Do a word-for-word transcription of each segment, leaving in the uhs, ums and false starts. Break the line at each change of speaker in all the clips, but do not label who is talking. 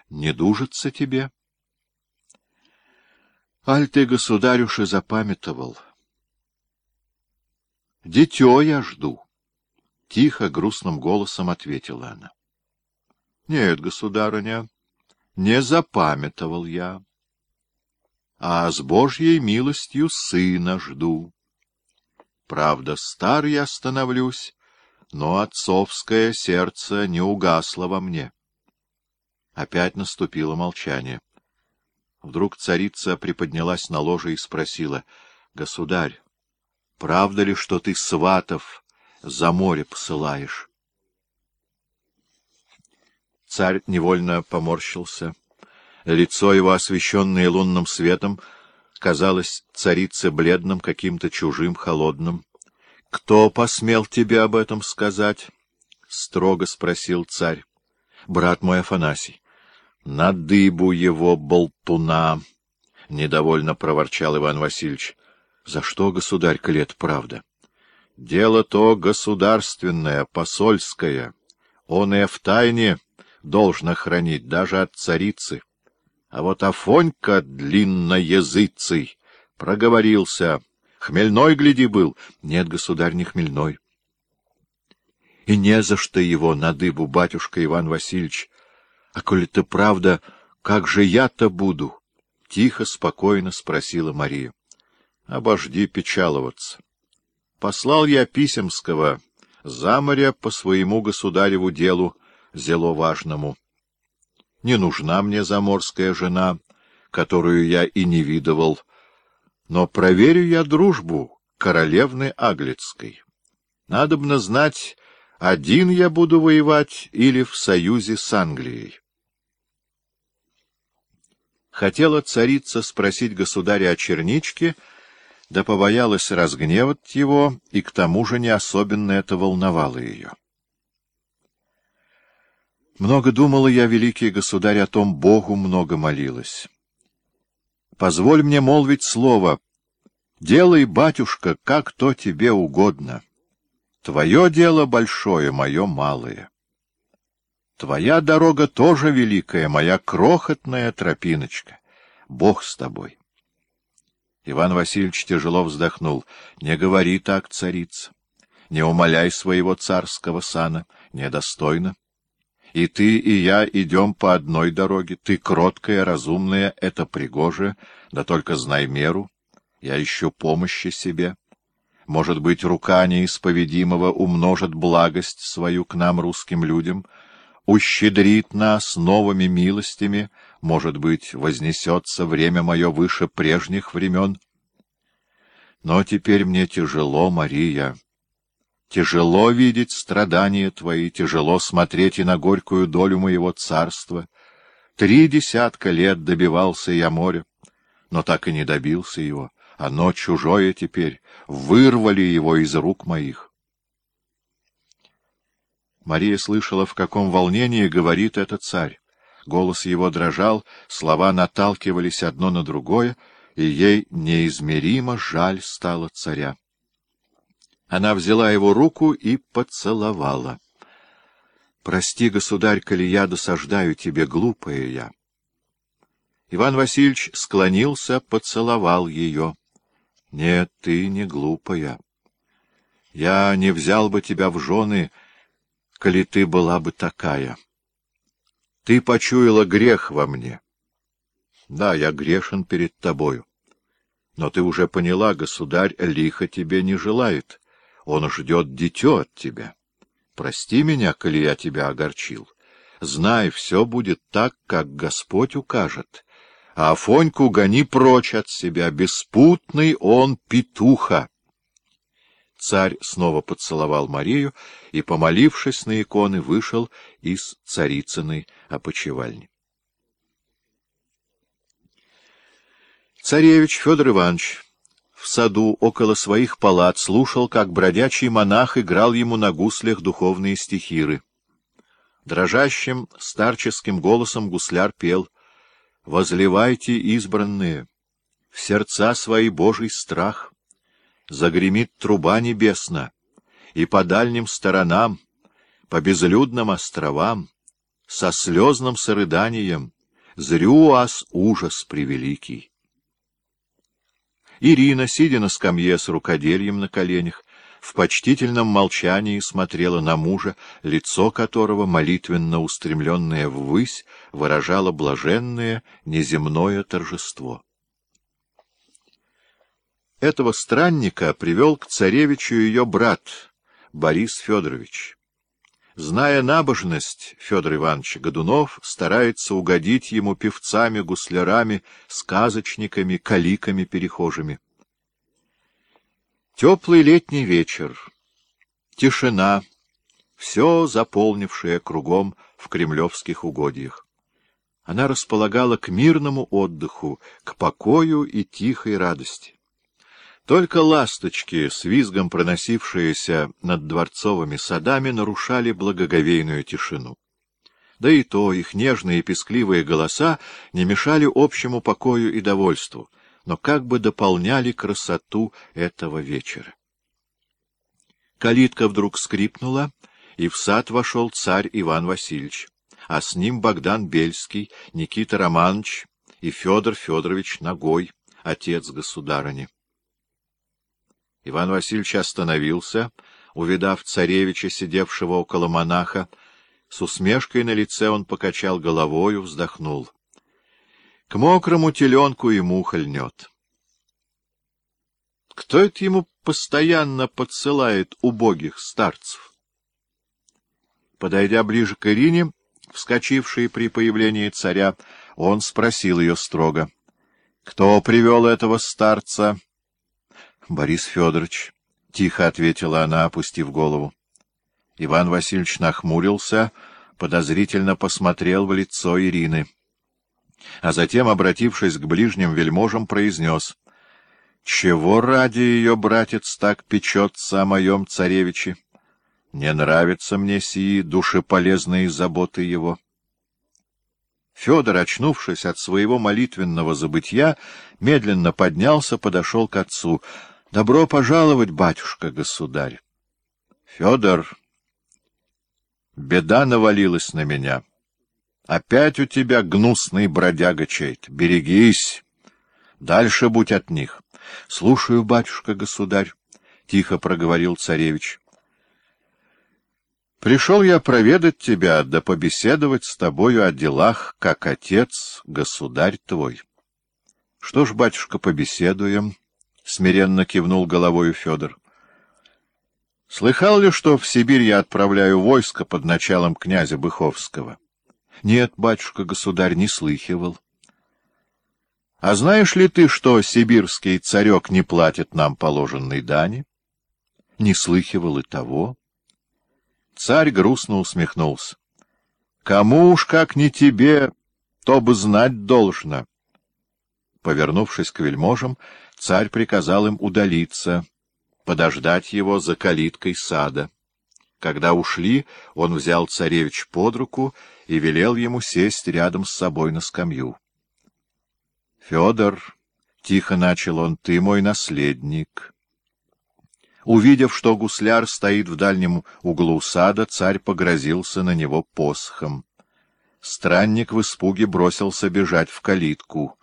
не дужится тебе? Аль ты, государь, уж и запамятовал. Дитё я жду. Тихо, грустным голосом ответила она. — Нет, государыня, не запамятовал я, а с Божьей милостью сына жду. Правда, стар я становлюсь, но отцовское сердце не угасло во мне. Опять наступило молчание. Вдруг царица приподнялась на ложе и спросила: — Государь, правда ли, что ты сватов за море посылаешь? Царь невольно поморщился. Лицо его, освещенное лунным светом, казалось царице бледным, каким-то чужим, холодным. — Кто посмел тебе об этом сказать? — строго спросил царь. — Брат мой Афанасий. — На дыбу его, болтуна! — недовольно проворчал Иван Васильевич. — За что, государь, коли это правда? — Дело то государственное, посольское. Он и в тайне должно хранить даже от царицы. А вот Афонька длинноязыцый проговорился. Хмельной, гляди, был. Нет, государь, не хмельной. И не за что его на дыбу, батюшка Иван Васильевич. А коли ты правда, как же я-то буду? Тихо, спокойно спросила Мария. Обожди печаловаться. Послал я Писемского за моря по своему государеву делу, зело важному. Не нужна мне заморская жена, которую я и не видывал, но проверю я дружбу королевны Аглицкой. Надобно знать, один я буду воевать или в союзе с Англией. Хотела царица спросить государя о черничке, да побоялась разгневать его, и к тому же не особенно это волновало ее. Много думала я, великий государь, о том Богу много молилась. Позволь мне молвить слово. Делай, батюшка, как то тебе угодно. Твое дело большое, мое малое. Твоя дорога тоже великая, моя крохотная тропиночка. Бог с тобой. Иван Васильевич тяжело вздохнул. Не говори так, царица. Не умаляй своего царского сана. Недостойно. И ты, и я идем по одной дороге. Ты кроткая, разумная, это пригоже, да только знай меру. Я ищу помощи себе. Может быть, рука неисповедимого умножит благость свою к нам, русским людям, ущедрит нас новыми милостями, может быть, вознесется время мое выше прежних времен. Но теперь мне тяжело, Мария. Тяжело видеть страдания твои, тяжело смотреть и на горькую долю моего царства. Три десятка лет добивался я моря, но так и не добился его. Оно чужое теперь, вырвали его из рук моих. Мария слышала, в каком волнении говорит этот царь. Голос его дрожал, слова наталкивались одно на другое, и ей неизмеримо жаль стало царя. Она взяла его руку и поцеловала. — Прости, государь, коли я досаждаю тебе, глупая я. Иван Васильевич склонился, поцеловал ее. — Нет, ты не глупая. Я не взял бы тебя в жены, коли ты была бы такая. Ты почуяла грех во мне. Да, я грешен перед тобою. Но ты уже поняла, государь лихо тебе не желает. Он ждет дитё от тебя. Прости меня, коли я тебя огорчил. Знай, все будет так, как Господь укажет. А Афоньку гони прочь от себя, беспутный он петуха. Царь снова поцеловал Марию и, помолившись на иконы, вышел из царицыной опочивальни. Царевич Федор Иванович в саду около своих палат слушал, как бродячий монах играл ему на гуслях духовные стихиры. Дрожащим старческим голосом гусляр пел: «Возливайте, избранные, в сердца свои Божий страх, загремит труба небесна, и по дальним сторонам, по безлюдным островам, со слезным сорыданием зрю вас ужас превеликий. Ирина, сидя на скамье с рукодельем на коленях, в почтительном молчании смотрела на мужа, лицо которого, молитвенно устремленное ввысь, выражало блаженное неземное торжество. Этого странника привел к царевичу ее брат Борис Федорович. Зная набожность Федора Ивановича, Годунов старается угодить ему певцами, гуслярами, сказочниками, каликами перехожими. Теплый летний вечер, тишина, все заполнившее кругом в кремлевских угодьях. Она располагала к мирному отдыху, к покою и тихой радости. Только ласточки, с визгом проносившиеся над дворцовыми садами, нарушали благоговейную тишину. Да и то их нежные и пескливые голоса не мешали общему покою и довольству, но как бы дополняли красоту этого вечера. Калитка вдруг скрипнула, и в сад вошел царь Иван Васильевич, а с ним Богдан Бельский, Никита Романович и Федор Федорович Ногой, отец государыни. Иван Васильевич остановился, увидав царевича, сидевшего около монаха. С усмешкой на лице он покачал головою, вздохнул. К мокрому теленку и муха льнет. Кто это ему постоянно подсылает убогих старцев? Подойдя ближе к Ирине, вскочившей при появлении царя, он спросил ее строго. — Кто привел этого старца? —— Борис Федорович, — тихо ответила она, опустив голову. Иван Васильевич нахмурился, подозрительно посмотрел в лицо Ирины, а затем, обратившись к ближним вельможам, произнес: — Чего ради ее братец так печется о моем царевиче? Не нравятся мне сии душеполезные заботы его. Федор, очнувшись от своего молитвенного забытья, медленно поднялся, подошел к отцу. — Добро пожаловать, батюшка-государь! — Федор, беда навалилась на меня. Опять у тебя гнусный бродяга чей-то. Берегись! Дальше будь от них. — Слушаю, батюшка-государь, — тихо проговорил царевич. — Пришел я проведать тебя, да побеседовать с тобою о делах, как отец, государь твой. — Что ж, батюшка, побеседуем? —— смиренно кивнул головою Федор. — Слыхал ли, что в Сибирь я отправляю войско под началом князя Быховского? — Нет, батюшка-государь, не слыхивал. — А знаешь ли ты, что сибирский царек не платит нам положенной дани? — Не слыхивал и того. Царь грустно усмехнулся. — Кому уж, как не тебе, то бы знать должно. Повернувшись к вельможам, царь приказал им удалиться, подождать его за калиткой сада. Когда ушли, он взял царевич под руку и велел ему сесть рядом с собой на скамью. — Федор, — тихо начал он, — ты мой наследник. Увидев, что гусляр стоит в дальнем углу сада, царь погрозился на него посохом. Странник в испуге бросился бежать в калитку.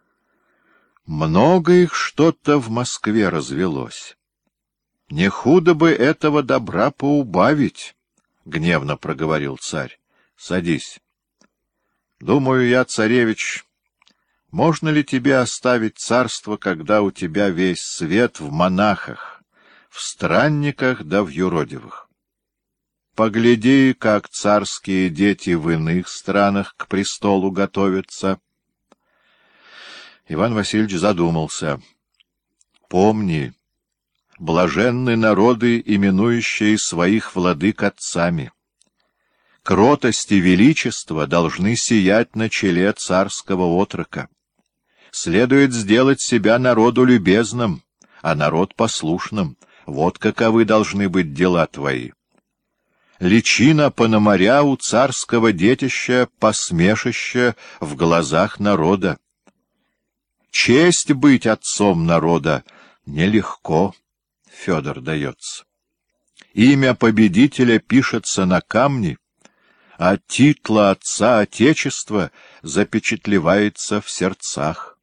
Много их что-то в Москве развелось. Не худо бы этого добра поубавить, — гневно проговорил царь. — Садись. Думаю я, царевич, можно ли тебе оставить царство, когда у тебя весь свет в монахах, в странниках да в юродивых? Погляди, как царские дети в иных странах к престолу готовятся. Иван Васильевич задумался. — Помни, блаженны народы, именующие своих владык отцами. Кротость и величество должны сиять на челе царского отрока. Следует сделать себя народу любезным, а народ послушным. Вот каковы должны быть дела твои. Личина Пономаря у царского детища посмешище в глазах народа. Честь быть отцом народа нелегко, Федор, дается. Имя победителя пишется на камне, а титла отца Отечества запечатлевается в сердцах.